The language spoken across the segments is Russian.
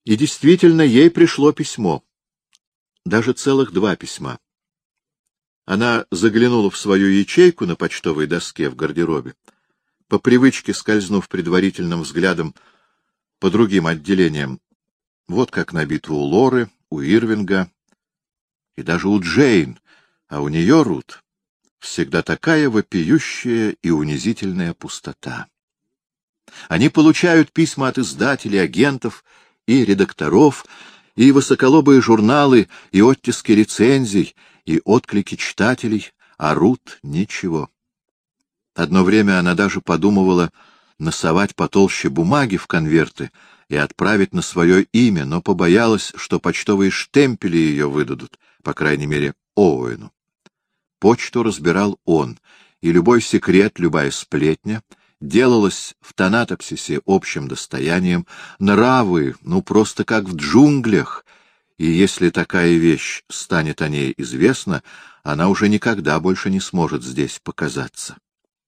И действительно, ей пришло письмо. Даже целых 2 письма. Она заглянула в свою ячейку на почтовой доске в гардеробе, по привычке скользнув предварительным взглядом по другим отделениям. Вот как на битву у Лоры, у Ирвинга и даже у Джейн, а у нее, Рут, всегда такая вопиющая и унизительная пустота. Они получают письма от издателей, агентов и редакторов, и высоколобые журналы, и оттиски рецензий, и отклики читателей, а Рут — ничего. Одно время она даже подумывала насовать потолще бумаги в конверты и отправить на свое имя, но побоялась, что почтовые штемпели ее выдадут, по крайней мере, Оуэну. Почту разбирал он, и любой секрет, любая сплетня делалась в Танатопсисе общим достоянием, нравы, просто как в джунглях, и если такая вещь станет о ней известна, она уже никогда больше не сможет здесь показаться.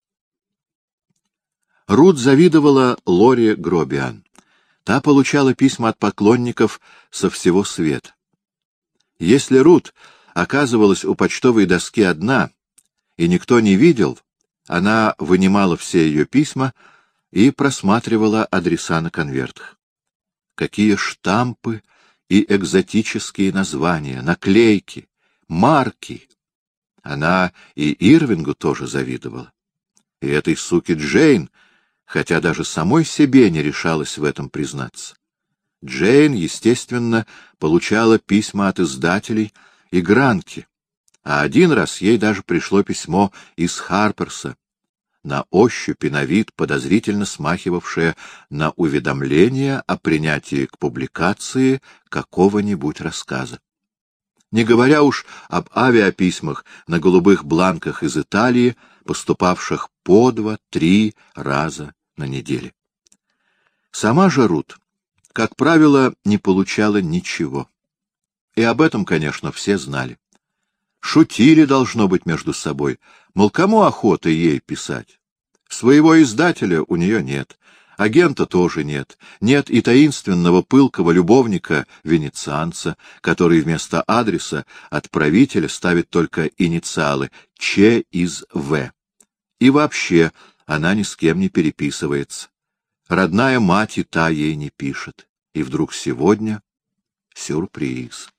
Рут завидовала Лоре Гробиан. Та получала письма от поклонников со всего света. Если Рут оказывалась у почтовой доски одна, и никто не видел, она вынимала все ее письма и просматривала адреса на конвертах. Какие штампы и экзотические названия, наклейки, марки! Она и Ирвингу тоже завидовала. И этой суке Джейн, хотя даже самой себе не решалась в этом признаться. Джейн, естественно, получала письма от издателей и гранки, а один раз ей даже пришло письмо из Харперса, на ощупь и на вид подозрительно смахивавшее на уведомление о принятии к публикации какого-нибудь рассказа. Не говоря уж об авиаписьмах на голубых бланках из Италии, поступавших по 2-3 раза на неделе. Сама же Рут, как правило, не получала ничего. И об этом, конечно, все знали. Шутили, должно быть, между собой, мол, кому охота ей писать? Своего издателя у нее нет, агента тоже нет, нет и таинственного пылкого любовника-венецианца, который вместо адреса отправителя ставит только инициалы Ч из В. И вообще она ни с кем не переписывается. Родная мать и та ей не пишет. И вдруг сегодня сюрприз.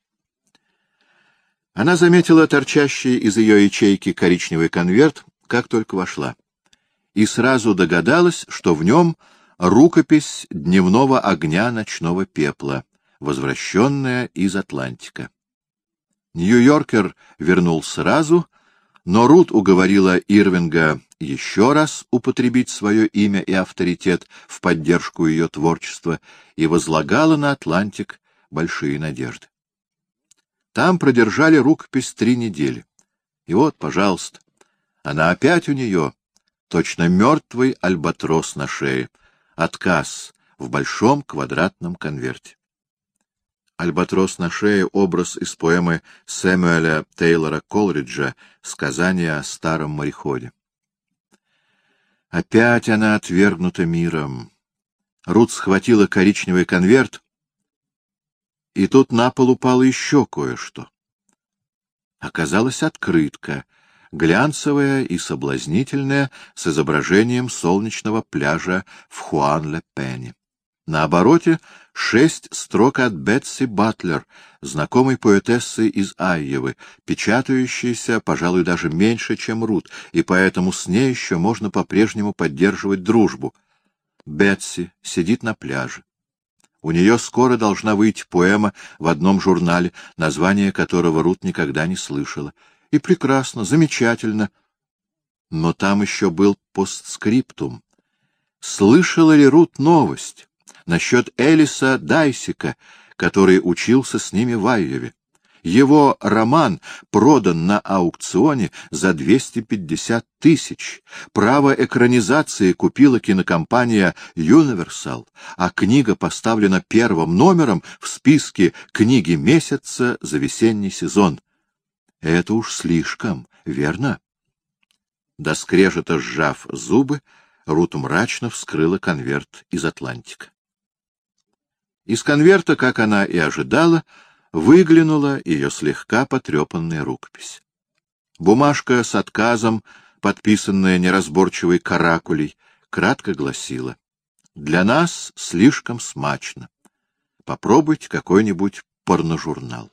Она заметила торчащий из ее ячейки коричневый конверт, как только вошла, и сразу догадалась, что в нем рукопись дневного огня ночного пепла, возвращенная из Атлантика. Нью-Йоркер вернул сразу, но Рут уговорила Ирвинга еще раз употребить свое имя и авторитет в поддержку ее творчества и возлагала на Атлантик большие надежды. Там продержали рукопись 3 недели. И вот, пожалуйста, она опять у нее, точно мертвый альбатрос на шее, отказ в большом квадратном конверте. Альбатрос на шее — образ из поэмы Сэмюэля Тейлора Колриджа «Сказание о старом мореходе». Опять она отвергнута миром. Рут схватила коричневый конверт, и тут на пол упало еще кое-что. Оказалась открытка, глянцевая и соблазнительная, с изображением солнечного пляжа в Хуан-ле-Пене. На обороте 6 строк от Бетси Батлер, знакомой поэтессы из Айовы, печатающейся, пожалуй, даже меньше, чем Рут, и поэтому с ней еще можно по-прежнему поддерживать дружбу. Бетси сидит на пляже. У нее скоро должна выйти поэма в одном журнале, название которого Рут никогда не слышала. И прекрасно, замечательно. Но там еще был постскриптум. Слышала ли Рут новость насчет Элиса Дайсика, который учился с ними в Айове? Его роман продан на аукционе за 250 тысяч. Право экранизации купила кинокомпания Universal, а книга поставлена первым номером в списке «Книги месяца» за весенний сезон. Это уж слишком, верно? До скрежета сжав зубы, Рут мрачно вскрыла конверт из Атлантика. Из конверта, как она и ожидала, выглянула ее слегка потрепанная рукопись. Бумажка с отказом, подписанная неразборчивой каракулей, кратко гласила: «Для нас слишком смачно. Попробуйте какой-нибудь порножурнал».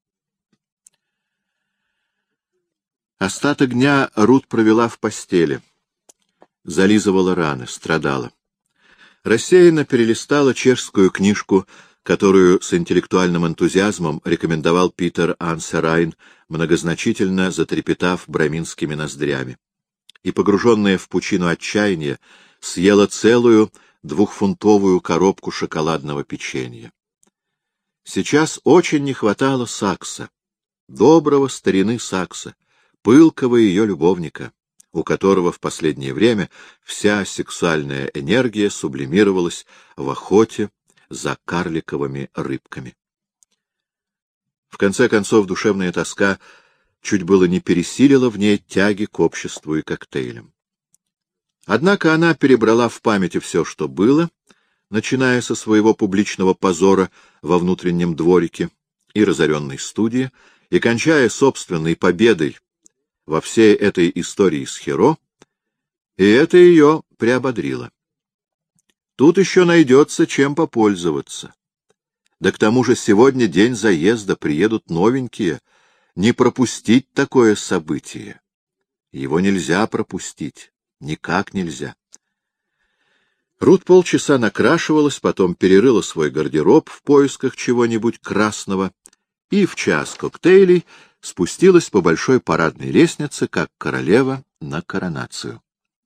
Остаток дня Рут провела в постели. Зализывала раны, страдала. Рассеянно перелистала чешскую книжку, которую с интеллектуальным энтузиазмом рекомендовал Питер Ансерайн, многозначительно затрепетав браминскими ноздрями. И, погруженная в пучину отчаяния, съела целую 2-фунтовую коробку шоколадного печенья. Сейчас очень не хватало Сакса, доброго старины Сакса, пылкого ее любовника, у которого в последнее время вся сексуальная энергия сублимировалась в охоте за карликовыми рыбками. В конце концов, душевная тоска чуть было не пересилила в ней тяги к обществу и коктейлям. Однако она перебрала в памяти все, что было, начиная со своего публичного позора во внутреннем дворике и разоренной студии, и кончая собственной победой во всей этой истории с Хиро, и это ее приободрило. Тут еще найдется, чем попользоваться. Да к тому же сегодня день заезда, приедут новенькие. Не пропустить такое событие. Его нельзя пропустить. Никак нельзя. Рут полчаса накрашивалась, потом перерыла свой гардероб в поисках чего-нибудь красного и в час коктейлей спустилась по большой парадной лестнице, как королева на коронацию.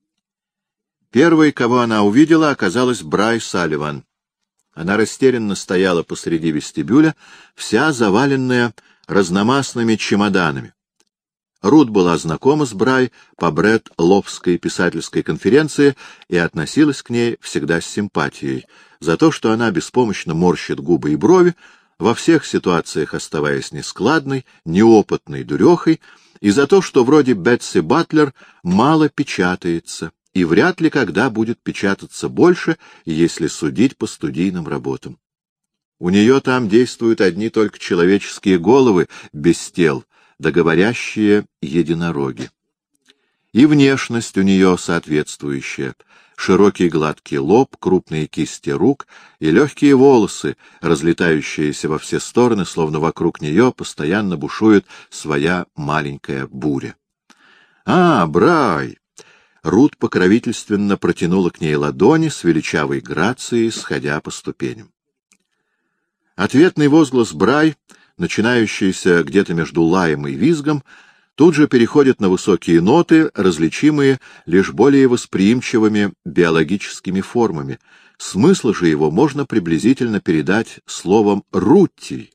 Первой, кого она увидела, оказалась Брай Салливан. Она растерянно стояла посреди вестибюля, вся заваленная разномастными чемоданами. Рут была знакома с Брай по Бред-Ловской писательской конференции и относилась к ней всегда с симпатией за то, что она беспомощно морщит губы и брови, во всех ситуациях оставаясь нескладной, неопытной дурехой, и за то, что вроде Бетси Батлер мало печатается и вряд ли когда будет печататься больше, если судить по студийным работам. У нее там действуют одни только человеческие головы без тел, да говорящие единороги. И внешность у нее соответствующая: широкий гладкий лоб, крупные кисти рук и легкие волосы, разлетающиеся во все стороны, словно вокруг нее постоянно бушует своя маленькая буря. «А, Брай!» Рут покровительственно протянула к ней ладони с величавой грацией, сходя по ступеням. Ответный возглас Брай, начинающийся где-то между лаем и визгом, тут же переходит на высокие ноты, различимые лишь более восприимчивыми биологическими формами. Смысл же его можно приблизительно передать словом «рутти».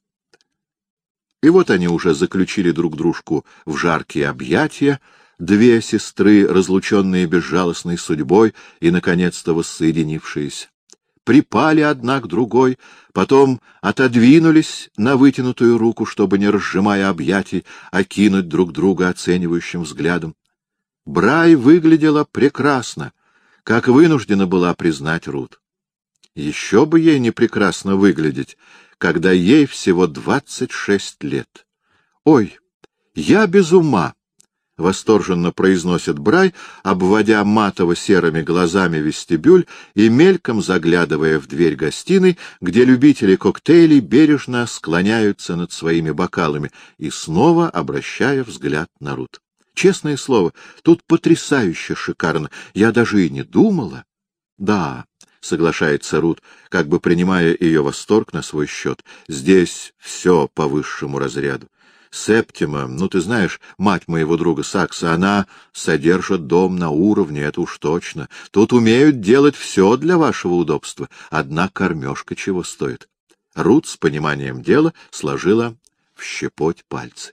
И вот они уже заключили друг дружку в жаркие объятия, две сестры, разлученные безжалостной судьбой и, наконец-то, воссоединившиеся. Припали одна к другой, потом отодвинулись на вытянутую руку, чтобы, не разжимая объятий, окинуть друг друга оценивающим взглядом. Брай выглядела прекрасно, как вынуждена была признать Рут. Еще бы ей не прекрасно выглядеть, когда ей всего 26 лет. «Ой, я без ума!» — восторженно произносит Брай, обводя матово-серыми глазами вестибюль и мельком заглядывая в дверь гостиной, где любители коктейлей бережно склоняются над своими бокалами, и снова обращая взгляд на Рут. «Честное слово, тут потрясающе шикарно. Я даже и не думала». «Да», — соглашается Рут, как бы принимая ее восторг на свой счет, — «здесь все по высшему разряду. Септима, ну ты знаешь, мать моего друга Сакса, она содержит дом на уровне, это уж точно. Тут умеют делать все для вашего удобства. Одна кормежка чего стоит». Рут с пониманием дела сложила в щепоть пальцы.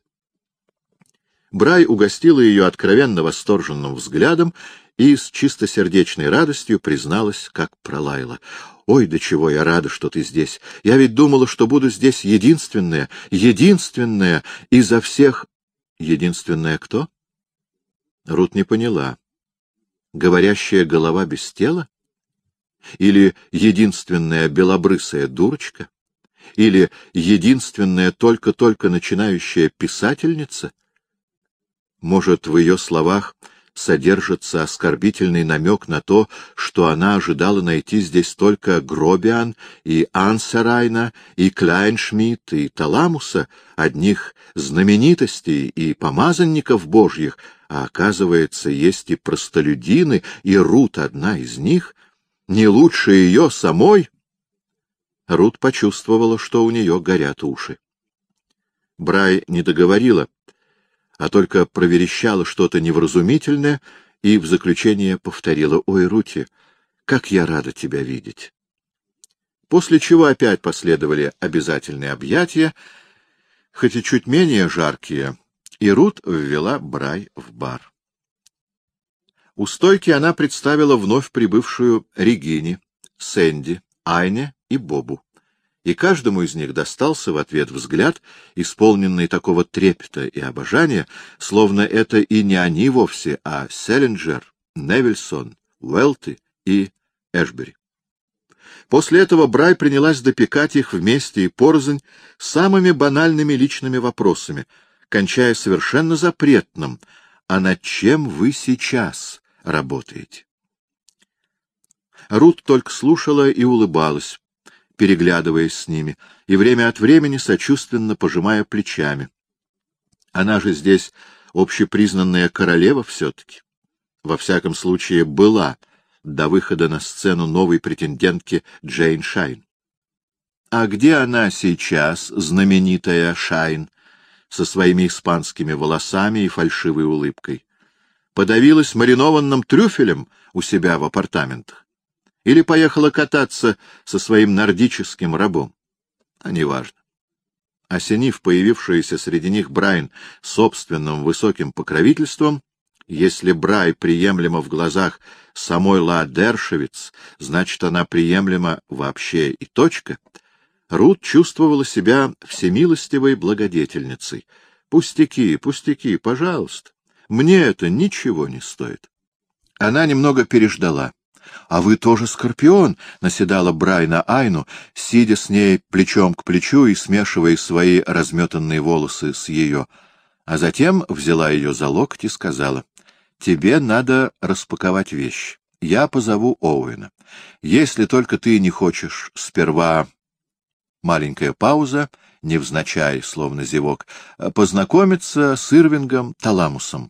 Брай угостила ее откровенно восторженным взглядом и с чистосердечной радостью призналась, как пролаяла: «Ой, до чего я рада, что ты здесь! Я ведь думала, что буду здесь единственная изо всех...» «Единственная кто?» Рут не поняла. «Говорящая голова без тела?» Или единственная белобрысая дурочка? Или единственная только-только начинающая писательница? Может, в ее словах содержится оскорбительный намек на то, что она ожидала найти здесь только Гробиан и Ансерайна, и Кляйншмидт, и Таламуса, одних знаменитостей и помазанников божьих, а оказывается, есть и простолюдины, и Рут одна из них, не лучше ее самой? Рут почувствовала, что у нее горят уши. Брай не договорила, а только проверещала что-то невразумительное и в заключение повторила: «Ой, Рути, как я рада тебя видеть!» После чего опять последовали обязательные объятия, хоть и чуть менее жаркие, и Рут ввела Брай в бар. У стойки она представила вновь прибывшую Регине, Сэнди, Айне и Бобу. И каждому из них достался в ответ взгляд, исполненный такого трепета и обожания, словно это и не они вовсе, а Селлинджер, Невельсон, Уэлти и Эшбери. После этого Брай принялась допекать их вместе и порознь самыми банальными личными вопросами, кончая совершенно запретным: «А над чем вы сейчас работаете?» Рут только слушала и улыбалась, переглядываясь с ними, и время от времени сочувственно пожимая плечами. Она же здесь общепризнанная королева все-таки. Во всяком случае, была до выхода на сцену новой претендентки Джейн Шайн. А где она сейчас, знаменитая Шайн, со своими испанскими волосами и фальшивой улыбкой? Подавилась маринованным трюфелем у себя в апартаментах? Или поехала кататься со своим нордическим рабом? А неважно. Осенив появившуюся среди них Брайан собственным высоким покровительством, если Брай приемлема в глазах самой Ла Дершевиц, значит, она приемлема вообще и точка, Рут чувствовала себя всемилостивой благодетельницей. Пустяки, пустяки, пожалуйста. Мне это ничего не стоит. Она немного переждала. — А вы тоже Скорпион? — наседала Брай на Айну, сидя с ней плечом к плечу и смешивая свои разметанные волосы с ее. А затем взяла ее за локоть и сказала: — Тебе надо распаковать вещи. Я позову Оуэна. Если только ты не хочешь сперва... Маленькая пауза, невзначай, словно зевок, познакомиться с Ирвингом Таламусом.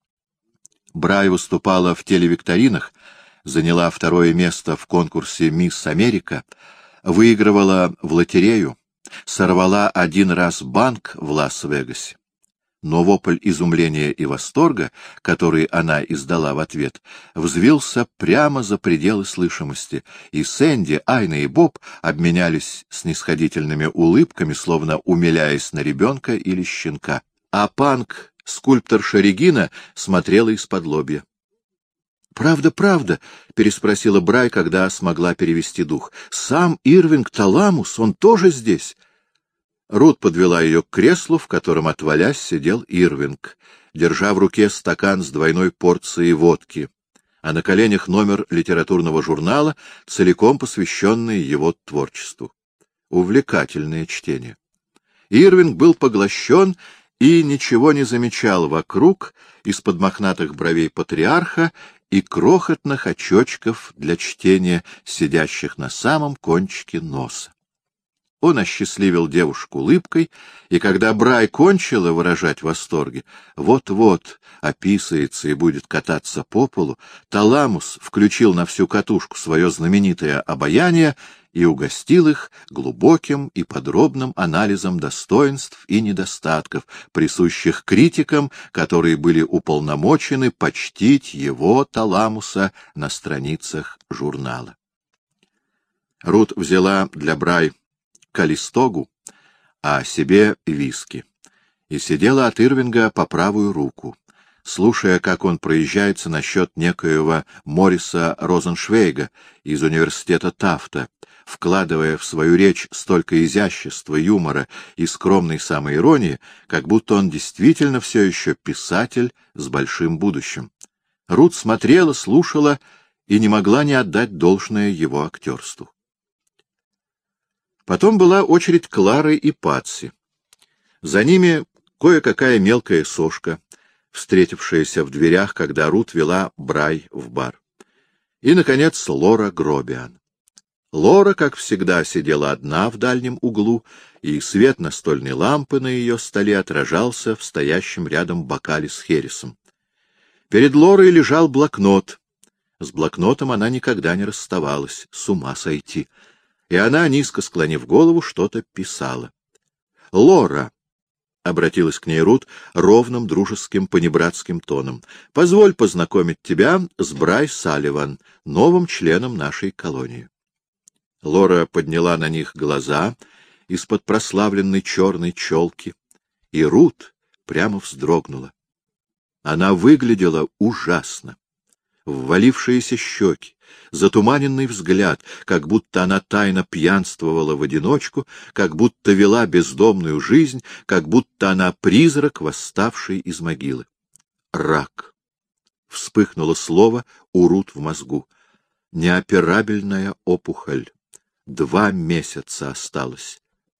Брай выступала в телевикторинах, заняла второе место в конкурсе «Мисс Америка», выигрывала в лотерею, сорвала один раз банк в Лас-Вегасе. Но вопль изумления и восторга, который она издала в ответ, взвился прямо за пределы слышимости, и Сэнди, Айна и Боб обменялись снисходительными улыбками, словно умиляясь на ребенка или щенка. А скульпторша Регина смотрела из-под лобья. «Правда, правда?» — переспросила Брай, когда смогла перевести дух. «Сам Ирвинг Таламус, он тоже здесь?» Рут подвела ее к креслу, в котором, отвалясь, сидел Ирвинг, держа в руке стакан с двойной порцией водки, а на коленях номер литературного журнала, целиком посвященный его творчеству. Увлекательное чтение. Ирвинг был поглощен и ничего не замечал вокруг из-под мохнатых бровей патриарха и крохотных очочков для чтения, сидящих на самом кончике носа. Он осчастливил девушку улыбкой, и когда Брай кончила выражать восторги, вот-вот описается и будет кататься по полу, Таламус включил на всю катушку свое знаменитое обаяние и угостил их глубоким и подробным анализом достоинств и недостатков, присущих критикам, которые были уполномочены почтить его, Таламуса, на страницах журнала. Рут взяла для Брай калистогу, а себе виски, и сидела от Ирвинга по правую руку, слушая, как он проезжается насчет некоего Мориса Розеншвейга из университета Тафта, вкладывая в свою речь столько изящества, юмора и скромной самоиронии, как будто он действительно все еще писатель с большим будущим. Рут смотрела, слушала и не могла не отдать должное его актерству. Потом была очередь Клары и Патси. За ними кое-какая мелкая сошка, встретившаяся в дверях, когда Рут вела Брай в бар. И, наконец, Лора Гробиан. Лора, как всегда, сидела одна в дальнем углу, и свет настольной лампы на ее столе отражался в стоящем рядом бокале с хересом. Перед Лорой лежал блокнот. С блокнотом она никогда не расставалась, с ума сойти. И она, низко склонив голову, что-то писала. — Лора! — обратилась к ней Рут ровным, дружеским, понебратским тоном. — Позволь познакомить тебя с Брай Салливан, новым членом нашей колонии. Лора подняла на них глаза из-под прославленной черной челки, и Рут прямо вздрогнула. Она выглядела ужасно. Ввалившиеся щеки, затуманенный взгляд, как будто она тайно пьянствовала в одиночку, как будто вела бездомную жизнь, как будто она призрак, восставший из могилы. Рак. Вспыхнуло слово у Рут в мозгу. Неоперабельная опухоль. 2 месяца осталось.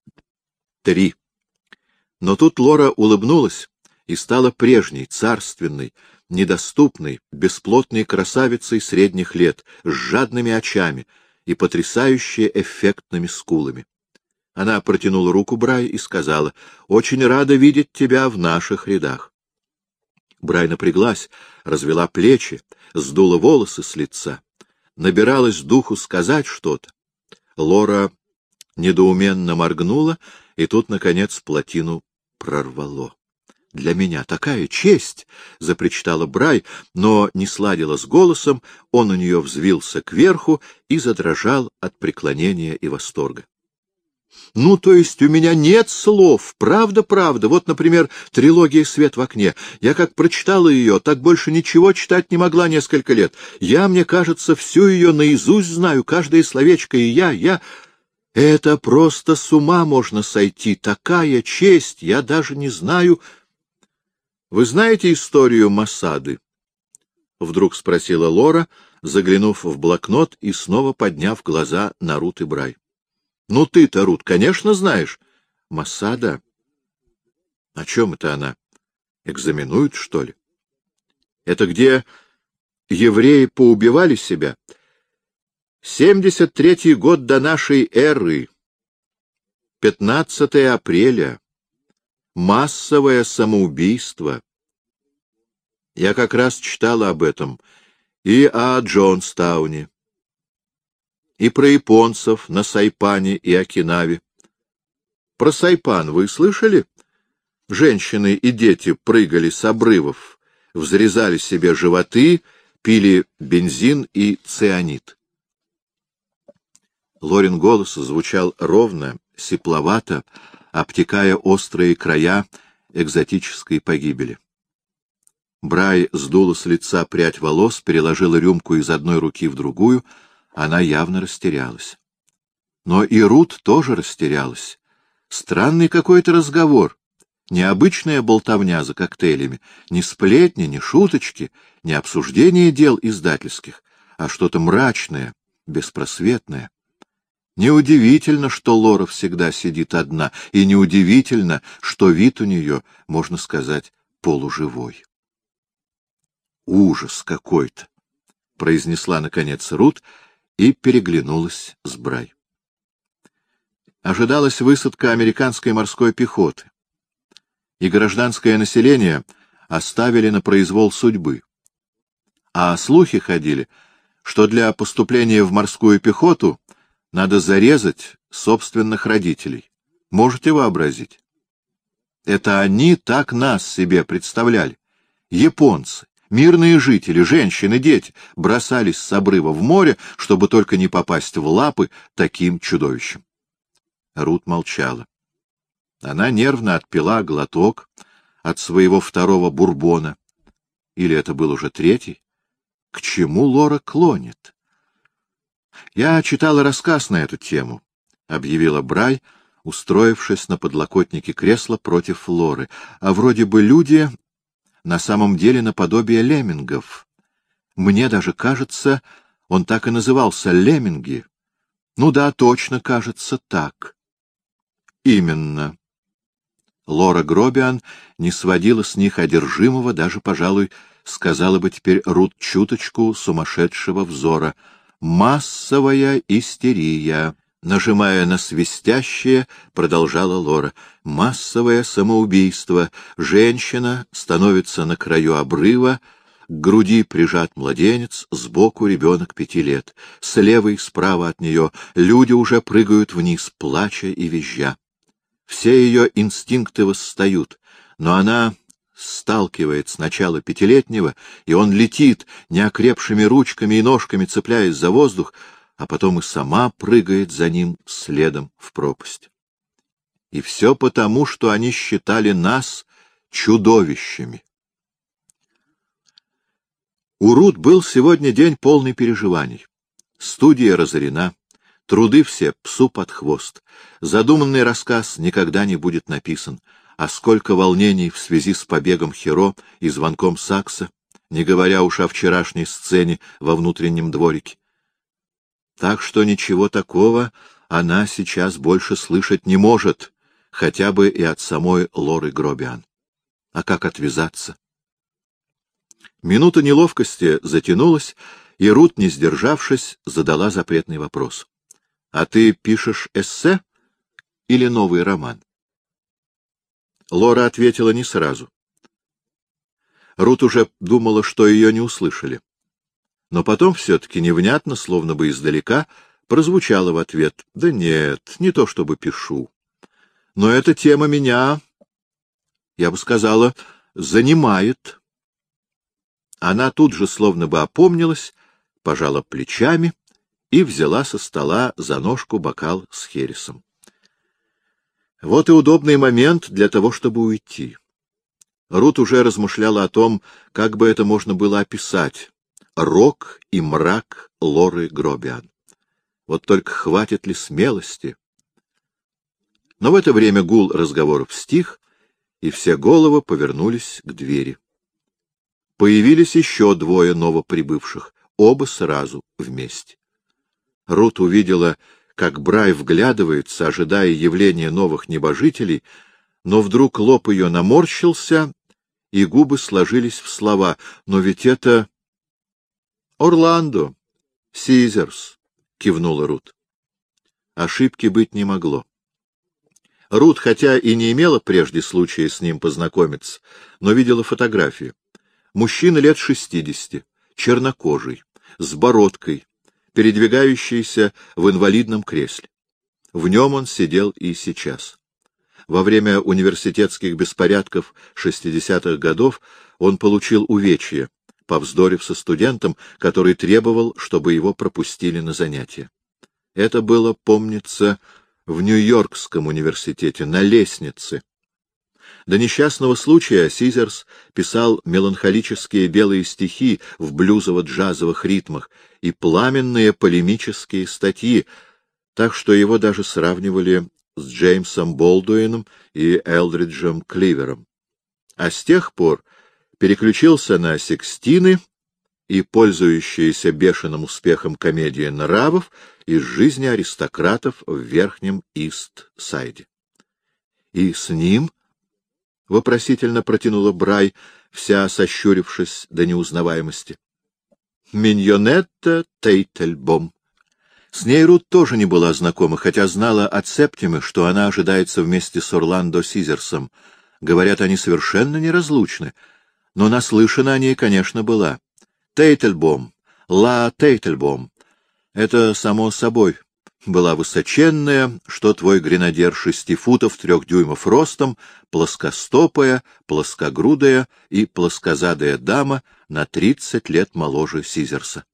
3. Но тут Лора улыбнулась и стала прежней, царственной, недоступной, бесплотной красавицей средних лет, с жадными очами и потрясающе эффектными скулами. Она протянула руку Брай и сказала: «Очень рада видеть тебя в наших рядах». Брай напряглась, развела плечи, сдула волосы с лица, набиралась духу сказать что-то. Лора недоуменно моргнула, и тут, наконец, плотину прорвало. «Для меня такая честь!» — запричитала Брай, но не сладила с голосом, он у нее взвился кверху и задрожал от преклонения и восторга. «Ну, то есть у меня нет слов, правда. Вот, например, трилогия «Свет в окне». Я как прочитала ее, так больше ничего читать не могла несколько лет. Я, мне кажется, всю ее наизусть знаю, каждое словечко, и я... Это просто с ума можно сойти, такая честь, я даже не знаю... Вы знаете историю Масады? — вдруг спросила Лора, заглянув в блокнот и снова подняв глаза на Рут и Брай. — Ну ты-то, Рут, конечно, знаешь. — Масада? О чем это она? Экзаменуют, что ли? Это где евреи поубивали себя? 73-й год до нашей эры. 15 апреля. Массовое самоубийство. Я как раз читала об этом и о Джонстауне, и про японцев на Сайпане и Окинаве. Про Сайпан вы слышали? Женщины и дети прыгали с обрывов, взрезали себе животы, пили бензин и цианид. Лорин голос звучал ровно, сипловато, обтекая острые края экзотической погибели. Брай сдула с лица прядь волос, переложила рюмку из одной руки в другую. Она явно растерялась. Но и Рут тоже растерялась. Странный какой-то разговор. Необычная болтовня за коктейлями. Ни сплетни, ни шуточки, ни обсуждение дел издательских, а что-то мрачное, беспросветное. Неудивительно, что Лора всегда сидит одна, и неудивительно, что вид у нее, можно сказать, полуживой. «Ужас какой-то!» — произнесла, наконец, Рут и переглянулась с Брай. Ожидалась высадка американской морской пехоты, и гражданское население оставили на произвол судьбы. А слухи ходили, что для поступления в морскую пехоту надо зарезать собственных родителей. Можете вообразить? Это они так нас себе представляли. Японцы, мирные жители, женщины, дети бросались с обрыва в море, чтобы только не попасть в лапы таким чудовищам. Рут молчала. Она нервно отпила глоток от своего второго бурбона. Или это был уже третий? К чему Лора клонит? «Я читала рассказ на эту тему», — объявила Брай, устроившись на подлокотнике кресла против Лоры. «А вроде бы люди на самом деле наподобие леммингов. Мне даже кажется, Он так и назывался — Лемминги. Ну да, точно, кажется, так. Именно. Лора Гробиан не сводила с них одержимого, даже, пожалуй, сказала бы теперь Рут чуточку сумасшедшего взора. Массовая истерия. Нажимая на свистящее, продолжала Лора. Массовое самоубийство. Женщина становится на краю обрыва, к груди прижат младенец, сбоку ребенок 5 лет. Слева и справа от нее люди уже прыгают вниз, плача и визжа. Все ее инстинкты восстают, но она сталкивает сначала 5-летнего, и он летит, неокрепшими ручками и ножками цепляясь за воздух, а потом и сама прыгает за ним следом в пропасть. И все потому, что они считали нас чудовищами. У Рут был сегодня день полный переживаний. Студия разорена, труды все псу под хвост. Задуманный рассказ никогда не будет написан. А сколько волнений в связи с побегом Хиро и звонком Сакса, не говоря уж о вчерашней сцене во внутреннем дворике. Так что ничего такого она сейчас больше слышать не может, хотя бы и от самой Лоры Гробиан. А как отвязаться? Минута неловкости затянулась, и Рут, не сдержавшись, задала запретный вопрос. — А ты пишешь эссе или новый роман? Лора ответила не сразу. Рут уже думала, что ее не услышали. Но потом все-таки невнятно, словно бы издалека, прозвучало в ответ: — Да нет, не то чтобы пишу. Но эта тема меня, я бы сказала, занимает. Она тут же словно бы опомнилась, пожала плечами и взяла со стола за ножку бокал с хересом. Вот и удобный момент для того, чтобы уйти. Рут уже размышляла о том, как бы это можно было описать. Рок и мрак Лоры Гробиан. Вот только хватит ли смелости? Но в это время гул разговоров стих, и все головы повернулись к двери. Появились еще 2 новоприбывших, оба сразу вместе. Рут увидела, как Брай вглядывается, ожидая явления новых небожителей, но вдруг лоб ее наморщился, и губы сложились в слова: «Но ведь это Орландо, Сизерс», — кивнула Рут. Ошибки быть не могло. Рут, хотя и не имела прежде случая с ним познакомиться, но видела фотографии. Мужчина лет 60, чернокожий, с бородкой, передвигающийся в инвалидном кресле. В нем он сидел и сейчас. Во время университетских беспорядков 60-х годов он получил увечье, повздорив со студентом, который требовал, чтобы его пропустили на занятия. Это было, помнится, в Нью-Йоркском университете, на лестнице. До несчастного случая Сизерс писал меланхолические белые стихи в блюзово-джазовых ритмах и пламенные полемические статьи, так что его даже сравнивали с Джеймсом Болдуином и Элдриджем Кливером. А с тех пор переключился на секстины и пользующиеся бешеным успехом комедии нравов из жизни аристократов в Верхнем Ист-Сайде. И с ним... — вопросительно протянула Брай, вся сощурившись до неузнаваемости. — Миньонетта Тейтельбом. С ней Рут тоже не была знакома, хотя знала от Септимы, что она ожидается вместе с Орландо Сизерсом. Говорят, они совершенно неразлучны, но наслышана о ней, конечно, была. Тейтельбом, Ла Тейтельбом — это само собой. Была высоченная, что твой гренадер 6 футов 3 дюймов ростом, плоскостопая, плоскогрудая и плоскозадая дама на 30 лет моложе Сизерса.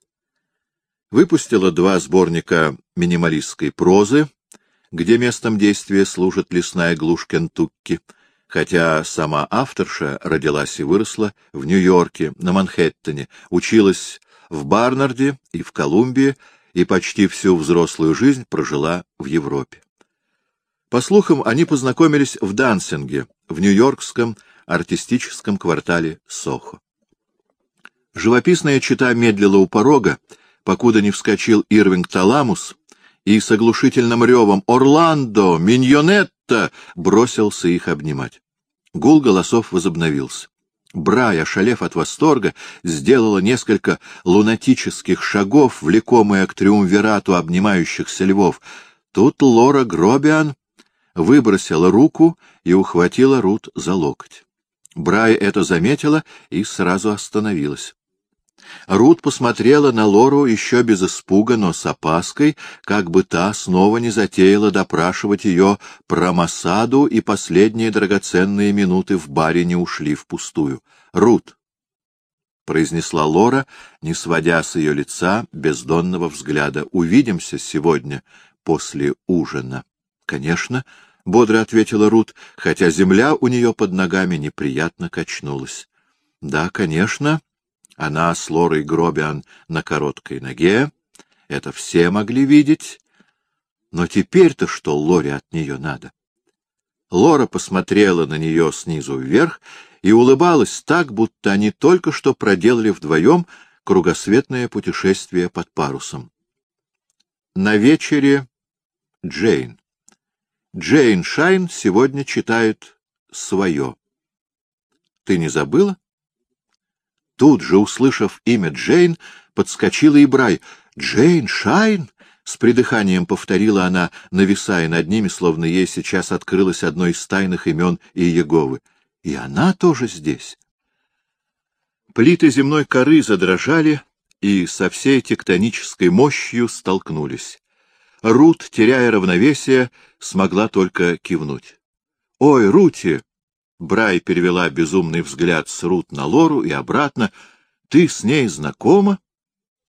Выпустила 2 сборника минималистской прозы, где местом действия служит лесная глушь Кентукки, хотя сама авторша родилась и выросла в Нью-Йорке, на Манхэттене, училась в Барнарде и в Колумбии, и почти всю взрослую жизнь прожила в Европе. По слухам, они познакомились в Дансинге, в нью-йоркском артистическом квартале Сохо. Живописная чета медлила у порога, покуда не вскочил Ирвинг Таламус и с оглушительным ревом «Орландо! Миньонетта!» бросился их обнимать. Гул голосов возобновился. Брай, ошалев от восторга, сделала несколько лунатических шагов, влекомая к триумвирату обнимающихся львов. Тут Лора Гробиан выбросила руку и ухватила Рут за локоть. Брай это заметила и сразу остановилась. Рут посмотрела на Лору еще без испуга, но с опаской, как бы та снова не затеяла допрашивать ее про Масаду, и последние драгоценные минуты в баре не ушли впустую. — Рут! — произнесла Лора, не сводя с ее лица бездонного взгляда. — Увидимся сегодня после ужина. — Конечно, — бодро ответила Рут, хотя земля у нее под ногами неприятно качнулась. — Да, конечно. Она с Лорой Гробиан на короткой ноге. Это все могли видеть. Но теперь-то что Лоре от нее надо? Лора посмотрела на нее снизу вверх и улыбалась так, будто они только что проделали вдвоем кругосветное путешествие под парусом. На вечере Джейн. Джейн Шайн сегодня читает свое. Ты не забыла? Тут же, услышав имя Джейн, подскочила и Брай. «Джейн Шайн!» — с придыханием повторила она, нависая над ними, словно ей сейчас открылось одно из тайных имен Иеговы. «И она тоже здесь!» Плиты земной коры задрожали и со всей тектонической мощью столкнулись. Рут, теряя равновесие, смогла только кивнуть. «Ой, Рути!» Брай перевела безумный взгляд с Рут на Лору и обратно. — Ты с ней знакома?